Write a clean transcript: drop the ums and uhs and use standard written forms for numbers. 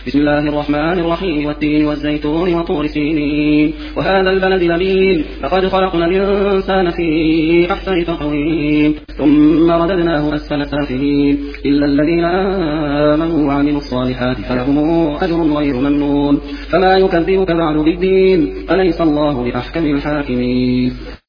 بسم الله الرحمن الرحيم والتين والزيتون وطور سينين وهذا البلد الأمين لقد خلقنا الإنسان في أحسن تقويم ثم رددناه أسفل سافلين إلا الذين آمنوا وعملوا الصالحات فلهم أجر غير ممنون فما يكذبك بعد بالدين أليس الله بأحكم الحاكمين